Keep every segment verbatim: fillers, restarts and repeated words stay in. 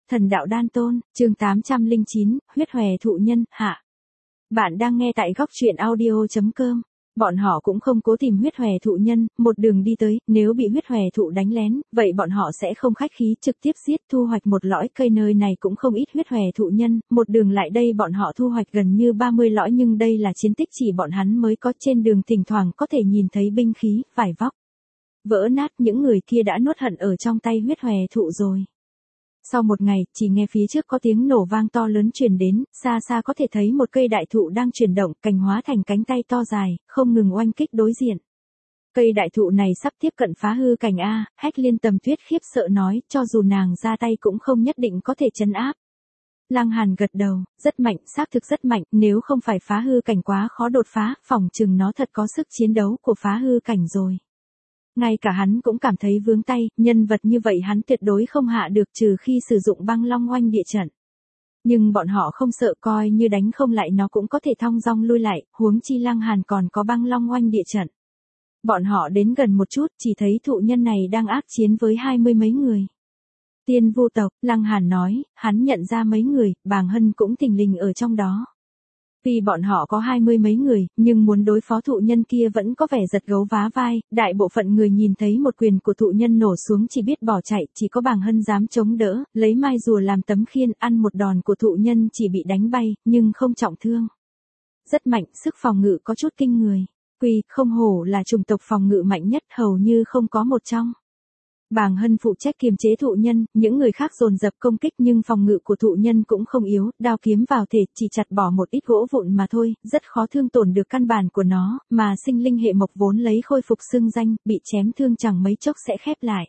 Thần đạo đan tôn, chương tám trăm lẻ chín, huyết hòe thụ nhân, hạ. Bạn đang nghe tại góc truyện audio chấm com. Bọn họ cũng không cố tìm huyết hòe thụ nhân, một đường đi tới, nếu bị huyết hòe thụ đánh lén, vậy bọn họ sẽ không khách khí trực tiếp giết thu hoạch một lõi cây, nơi này cũng không ít huyết hòe thụ nhân, một đường lại đây bọn họ thu hoạch gần như ba mươi lõi, nhưng đây là chiến tích chỉ bọn hắn mới có, trên đường thỉnh thoảng có thể nhìn thấy binh khí, vải vóc vỡ nát, những người kia đã nuốt hận ở trong tay huyết hòe thụ rồi. Sau một ngày, chỉ nghe phía trước có tiếng nổ vang to lớn truyền đến, xa xa có thể thấy một cây đại thụ đang chuyển động, cành hóa thành cánh tay to dài, không ngừng oanh kích đối diện. Cây đại thụ này sắp tiếp cận phá hư cảnh A, Hách Liên Tầm Tuyết khiếp sợ nói, cho dù nàng ra tay cũng không nhất định có thể trấn áp. Lăng Hàn gật đầu, rất mạnh, xác thực rất mạnh, nếu không phải phá hư cảnh quá khó đột phá, phỏng chừng nó thật có sức chiến đấu của phá hư cảnh rồi. Ngay cả hắn cũng cảm thấy vướng tay, nhân vật như vậy hắn tuyệt đối không hạ được trừ khi sử dụng băng long oanh địa trận. Nhưng bọn họ không sợ, coi như đánh không lại nó cũng có thể thong dong lui lại, huống chi Lăng Hàn còn có băng long oanh địa trận. Bọn họ đến gần một chút, chỉ thấy thụ nhân này đang ác chiến với hai mươi mấy người. Tiên Vu tộc, Lăng Hàn nói, hắn nhận ra mấy người, Bàng Hân cũng thình lình ở trong đó. Vì bọn họ có hai mươi mấy người, nhưng muốn đối phó thụ nhân kia vẫn có vẻ giật gấu vá vai, đại bộ phận người nhìn thấy một quyền của thụ nhân nổ xuống chỉ biết bỏ chạy, chỉ có Bàng Hân dám chống đỡ, lấy mai rùa làm tấm khiên, ăn một đòn của thụ nhân chỉ bị đánh bay, nhưng không trọng thương. Rất mạnh, sức phòng ngự có chút kinh người. Quy, không hổ là chủng tộc phòng ngự mạnh nhất, hầu như không có một trong. Bàng Hân phụ trách kiềm chế thụ nhân, những người khác dồn dập công kích nhưng phòng ngự của thụ nhân cũng không yếu, đao kiếm vào thể chỉ chặt bỏ một ít gỗ vụn mà thôi, rất khó thương tổn được căn bản của nó, mà sinh linh hệ mộc vốn lấy khôi phục xương danh, bị chém thương chẳng mấy chốc sẽ khép lại.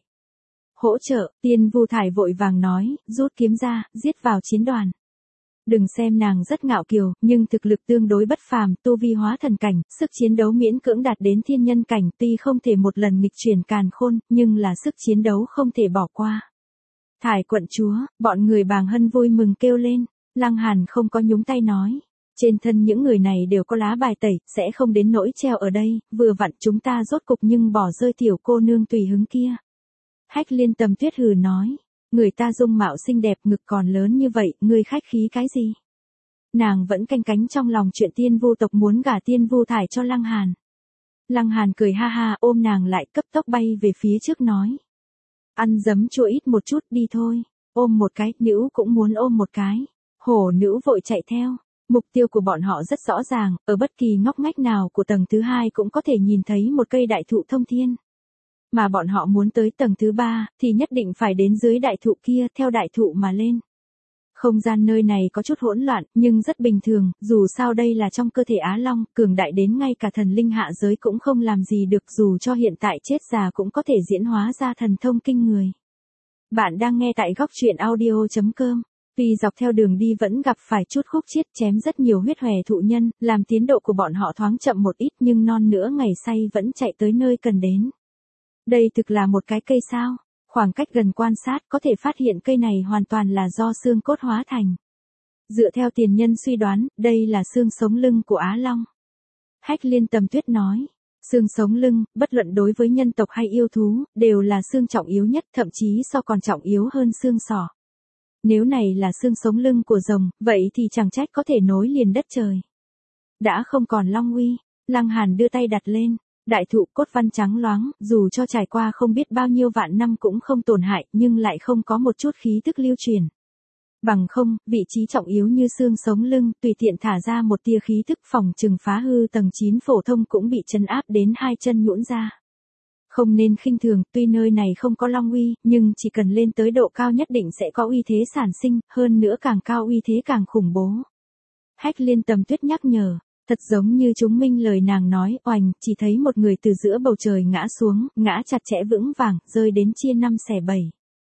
Hỗ trợ, Tiên Vu Thải vội vàng nói, rút kiếm ra, giết vào chiến đoàn. Đừng xem nàng rất ngạo kiều, nhưng thực lực tương đối bất phàm, tu vi hóa thần cảnh, sức chiến đấu miễn cưỡng đạt đến thiên nhân cảnh, tuy không thể một lần nghịch chuyển càn khôn, nhưng là sức chiến đấu không thể bỏ qua. Thải quận chúa, bọn người Bàng Hân vui mừng kêu lên, Lăng Hàn không có nhúng tay nói. Trên thân những người này đều có lá bài tẩy, sẽ không đến nỗi treo ở đây, vừa vặn chúng ta rốt cục nhưng bỏ rơi tiểu cô nương tùy hứng kia. Hách Liên Tầm Tuyết hừ nói. Người ta dung mạo xinh đẹp, ngực còn lớn như vậy, ngươi khách khí cái gì? Nàng vẫn canh cánh trong lòng chuyện Tiên Vu tộc muốn gả Tiên Vu Thải cho Lăng Hàn. Lăng Hàn cười ha ha, ôm nàng lại, cấp tốc bay về phía trước nói. Ăn giấm chua ít một chút đi thôi, ôm một cái, nữ cũng muốn ôm một cái. Hổ nữ vội chạy theo, mục tiêu của bọn họ rất rõ ràng, ở bất kỳ ngóc ngách nào của tầng thứ hai cũng có thể nhìn thấy một cây đại thụ thông thiên. Mà bọn họ muốn tới tầng thứ ba, thì nhất định phải đến dưới đại thụ kia, theo đại thụ mà lên. Không gian nơi này có chút hỗn loạn, nhưng rất bình thường, dù sao đây là trong cơ thể Á Long, cường đại đến ngay cả thần linh hạ giới cũng không làm gì được, dù cho hiện tại chết già cũng có thể diễn hóa ra thần thông kinh người. Bạn đang nghe tại góc truyện audio chấm com. Vì dọc theo đường đi vẫn gặp phải chút khúc chiết, chém rất nhiều huyết hòe thụ nhân, làm tiến độ của bọn họ thoáng chậm một ít, nhưng non nữa ngày say vẫn chạy tới nơi cần đến. Đây thực là một cái cây sao, khoảng cách gần quan sát có thể phát hiện cây này hoàn toàn là do xương cốt hóa thành. Dựa theo tiền nhân suy đoán, đây là xương sống lưng của Á Long. Hách Liên Tầm Tuyết nói, xương sống lưng, bất luận đối với nhân tộc hay yêu thú, đều là xương trọng yếu nhất, thậm chí so còn trọng yếu hơn xương sọ. Nếu này là xương sống lưng của rồng, vậy thì chẳng trách có thể nối liền đất trời. Đã không còn long uy, Lăng Hàn đưa tay đặt lên. Đại thụ cốt văn trắng loáng, dù cho trải qua không biết bao nhiêu vạn năm cũng không tổn hại, nhưng lại không có một chút khí tức lưu truyền. Bằng không, vị trí trọng yếu như xương sống lưng, tùy tiện thả ra một tia khí tức, phòng trừng phá hư tầng chín phổ thông cũng bị trấn áp đến hai chân nhũn ra. Không nên khinh thường, tuy nơi này không có long uy, nhưng chỉ cần lên tới độ cao nhất định sẽ có uy thế sản sinh, hơn nữa càng cao uy thế càng khủng bố. Hách Liên Tầm Tuyết nhắc nhở. Thật giống như chúng minh lời nàng nói, oành, chỉ thấy một người từ giữa bầu trời ngã xuống, ngã chặt chẽ vững vàng, rơi đến chia năm xẻ bảy.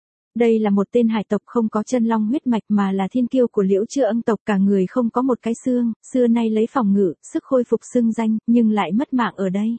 Đây là một tên hải tộc không có chân long huyết mạch mà là thiên kiêu của Liễu Chư Ân tộc, cả người không có một cái xương, xưa nay lấy phòng ngự, sức khôi phục xương danh, nhưng lại mất mạng ở đây.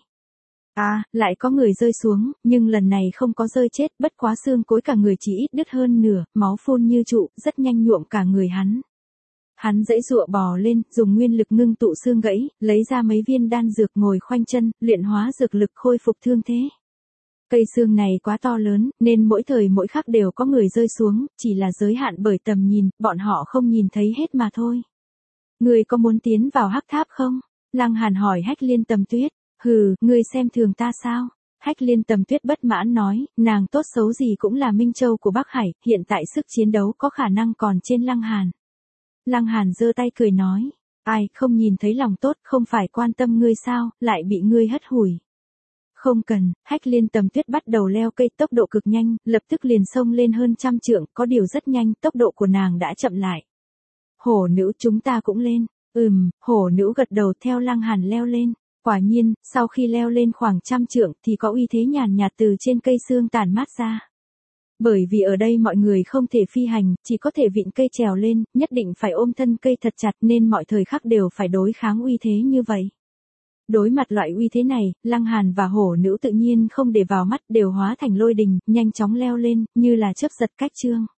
À, lại có người rơi xuống, nhưng lần này không có rơi chết, bất quá xương cối cả người chỉ ít đứt hơn nửa, máu phun như trụ, rất nhanh nhuộm cả người hắn. Hắn giãy giụa bò lên, dùng nguyên lực ngưng tụ xương gãy, lấy ra mấy viên đan dược ngồi khoanh chân, luyện hóa dược lực khôi phục thương thế. Cây xương này quá to lớn, nên mỗi thời mỗi khắc đều có người rơi xuống, chỉ là giới hạn bởi tầm nhìn, bọn họ không nhìn thấy hết mà thôi. Ngươi có muốn tiến vào hắc tháp không? Lăng Hàn hỏi Hách Liên Tầm Tuyết. Hừ, ngươi xem thường ta sao? Hách Liên Tầm Tuyết bất mãn nói, nàng tốt xấu gì cũng là Minh Châu của Bắc Hải, hiện tại sức chiến đấu có khả năng còn trên Lăng Hàn. Lăng Hàn giơ tay cười nói, ai không nhìn thấy lòng tốt, không phải quan tâm ngươi sao, lại bị ngươi hất hủi. Không cần, Hách Liên Tầm Tuyết bắt đầu leo cây, tốc độ cực nhanh, lập tức liền xông lên hơn trăm trượng, có điều rất nhanh, tốc độ của nàng đã chậm lại. Hổ nữ, chúng ta cũng lên. Ừm, hổ nữ gật đầu theo Lăng Hàn leo lên. Quả nhiên, sau khi leo lên khoảng trăm trượng thì có uy thế nhàn nhạt từ trên cây xương tản mát ra. Bởi vì ở đây mọi người không thể phi hành, chỉ có thể vịn cây trèo lên, nhất định phải ôm thân cây thật chặt nên mọi thời khắc đều phải đối kháng uy thế như vậy. Đối mặt loại uy thế này, Lăng Hàn và hổ nữ tự nhiên không để vào mắt, đều hóa thành lôi đình, nhanh chóng leo lên, như là chớp giật cách chương.